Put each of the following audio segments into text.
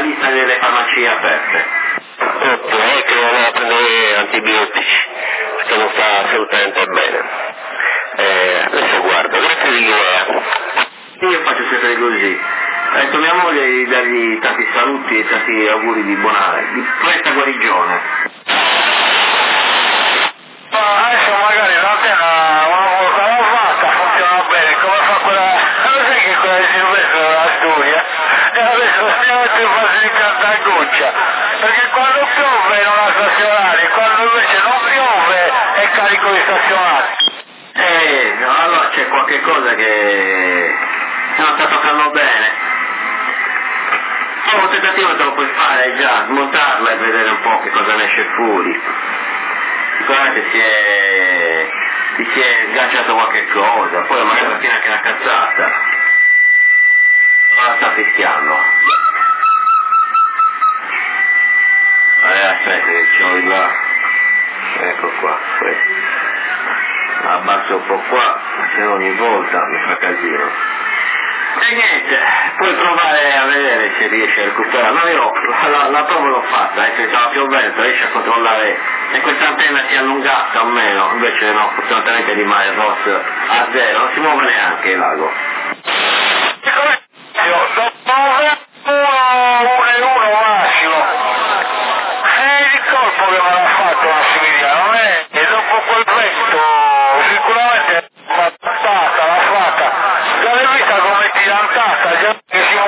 lista delle farmacie aperte. Ok, che non a prendere antibiotici, perché non sta assolutamente bene. Adesso guarda, grazie di Guinea. Io faccio sempre così. Ha detto mia moglie di dargli tanti saluti e tanti auguri di presta guarigione. Ma adesso magari l'antenna una volta l'ho fatta, funziona bene, come fa quella, non sai che quella di Silvestro della Studia? E adesso stiamo più facile di Cantaguccia, perché quando piove non ha stazionari, quando invece non piove è carico di stazionari. No, allora c'è qualche cosa che non sta toccando bene. Un tentativo te lo puoi fare già, smontarla e vedere un po' che cosa ne esce fuori. Sicuramente ti si è sganciato qualche cosa, poi magari alla fine anche una cazzata. Ora sta fischiando. Aspetta che c'ho il là. Ecco qua, abbasso un po' qua, se ogni volta mi fa casino. E niente, puoi provare a vedere se riesci a recuperare. No, io la prova l'ho fatta, se stava piovendo, riesci a controllare se questa antenna si è allungata o meno, invece no, fortunatamente rimane il ROS a zero, non si muove neanche il lago. Uno e uno massimo. È il colpo che me l'ha fatto Massimiliano, e dopo quel vento sicuramente l'ha fatta. L'hai vista come tirantata, già che si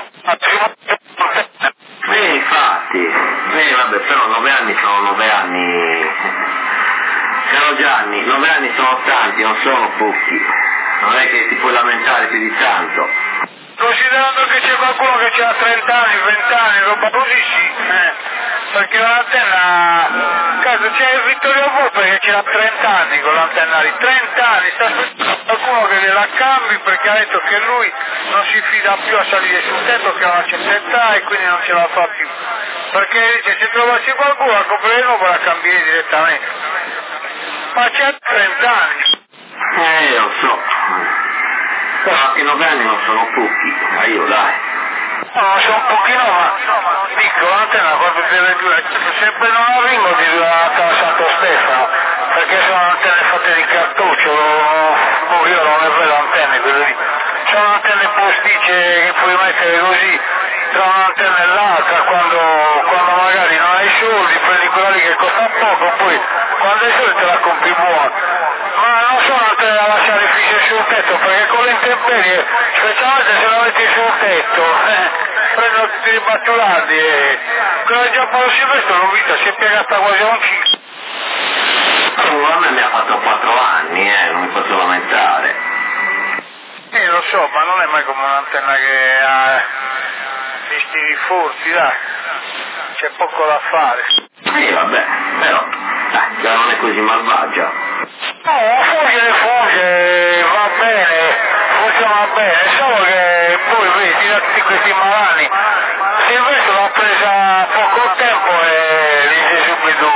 Infatti, vabbè, però 9 anni sono 9 anni. Caro Gianni, 9 anni sono tanti, non sono pochi. Non è che ti puoi lamentare più di tanto. Considerando che c'è qualcuno che ha 30 anni, 20 anni, roba così sì, perché l'antenna, caso c'è Vittorio Volpe che ha 30 anni con l'antenna lì, 30 anni, sta aspettando qualcuno che gliela cambi perché ha detto che lui non si fida più a salire sul tetto, che ha una certa età e quindi non ce la fa più, perché dice se trovassi qualcuno a comprare nuovo la cambiare direttamente, ma c'è 30 anni. Lo so. Però anche 9 anni non sono pochi, io dai. No, sono un pochino, ma dico, l'antenna quando deve durare, sempre non arrivo di durare a Santo Stefano, perché sono antenne fatte di cartuccio, io non ne vedo antenne, quelle lì. Sono antenne posticce che puoi mettere così, tra un'antenna e l'altra, quando magari non hai soldi, prendi quella lì che costa poco, poi quando hai soldi te la compri buona. Ma non sono antenne da lasciare fisse sul tetto, perché con le intemperie, specialmente se la metti sul tetto, prendono tutti i batturati e quella già Paolo Silvestro l'ho vista, si è piegata quasi a un chilo. A me mi ha fatto 4 anni, non mi posso lamentare. Lo so, ma non è mai come un'antenna che ha gli stili furti, dai, c'è poco da fare. Vabbè, però, dai, già non è così malvagia. No, fugge, va bene, funziona bene, solo che poi vedi tutti questi malanni, Silvestro l'ha presa poco tempo e gli si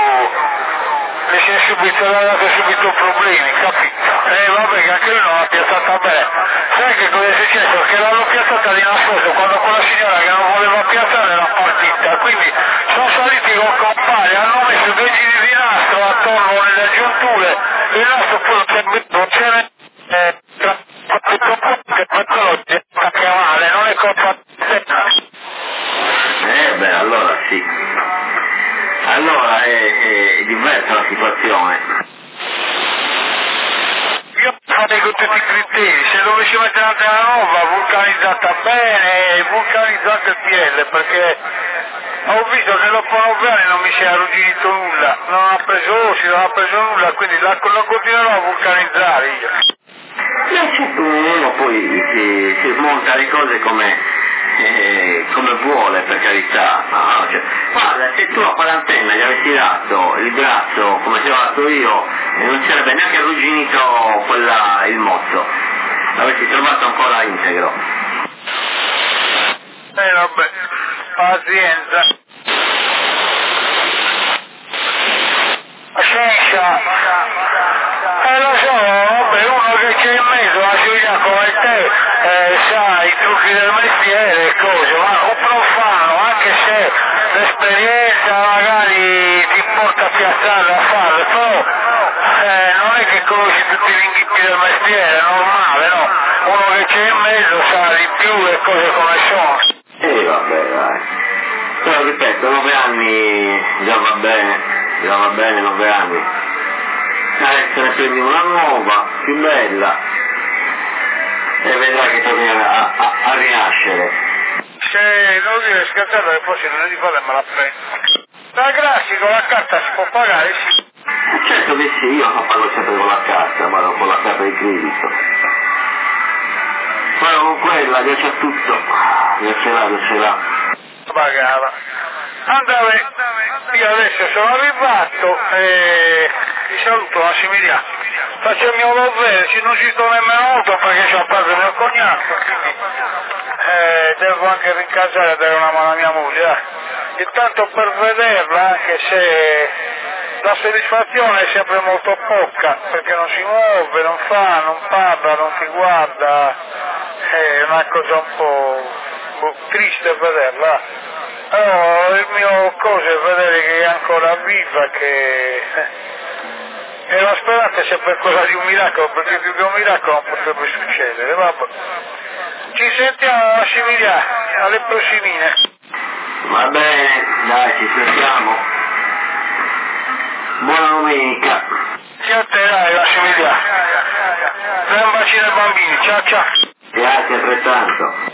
è dato subito problemi, capito? Vabbè che anche lui non l'ha piazzata bene. Sai che cosa è successo? Che l'hanno piazzata di nascosto quando quella signora che non voleva piazzare era partita, quindi sono saliti con compagni, hanno messo 2 giri di nastro attorno nelle giunture, il nastro poi non ce n'è che per quello è anche male, non è colpa di te. Beh, allora sì. Allora è diversa la situazione. Io farei con tutti i criteri, se dovessi mettere un'antenna nuova, vulcanizzata bene, vulcanizzata PL, perché ho visto che dopo 9 anni non mi si è arrugginito nulla, non ha preso ossi, non ha preso nulla, quindi la continuerò a vulcanizzare io. Certo, uno poi si smonta le cose come vuole, per carità. No, cioè, guarda, se tu a quell'antenna gli avessi dato il braccio come ti ho dato io, non ci sarebbe neanche arrugginito il mozzo, l'avessi trovato ancora integro. Vabbè, pazienza. Scienza. Lo so, vabbè, uno che c'è in mezzo, la Giulia come te, sa i trucchi del mestiere e cose, ma un profano, anche se aiutarlo a farle, però non è che conosci tutti gli inghippi del mestiere, è normale, no? Uno che c'è in mezzo sa di più le cose come sono. Vabbè, dai. Però ripeto, 9 anni già va bene 9 anni. Adesso ne prendi una nuova, più bella, e vedrai che tornerà a rinascere. Se devo dire scherzando che poi se non è di fare me la prendo. Da classico la carta si può pagare, sì. Certo che sì, io non pago sempre con la carta, ma con la carta di credito. Ma con quella già c'è tutto, già ce l'ha. Pagava. Andava, io adesso sono arrivato e ti saluto Massimiliano. Faccio il mio dovere, non ci sto nemmeno molto perché c'ho padre mio cognato, quindi devo anche rincasare e dare una mano a mia moglie. E tanto per vederla, anche se la soddisfazione è sempre molto poca, perché non si muove, non fa, non parla, non ti guarda, è una cosa un po' triste vederla. Però il mio cosa è vedere che è ancora viva, che e la speranza è sempre quella di un miracolo, perché più che un miracolo non potrebbe succedere. Vabbè. Ci sentiamo Massimiliano, alle prossimine. Va bene, dai, ci sentiamo. Buona domenica. Sì a te, dai Massimiliano. Dai un bacino ai bambini, ciao ciao. Grazie altrettanto.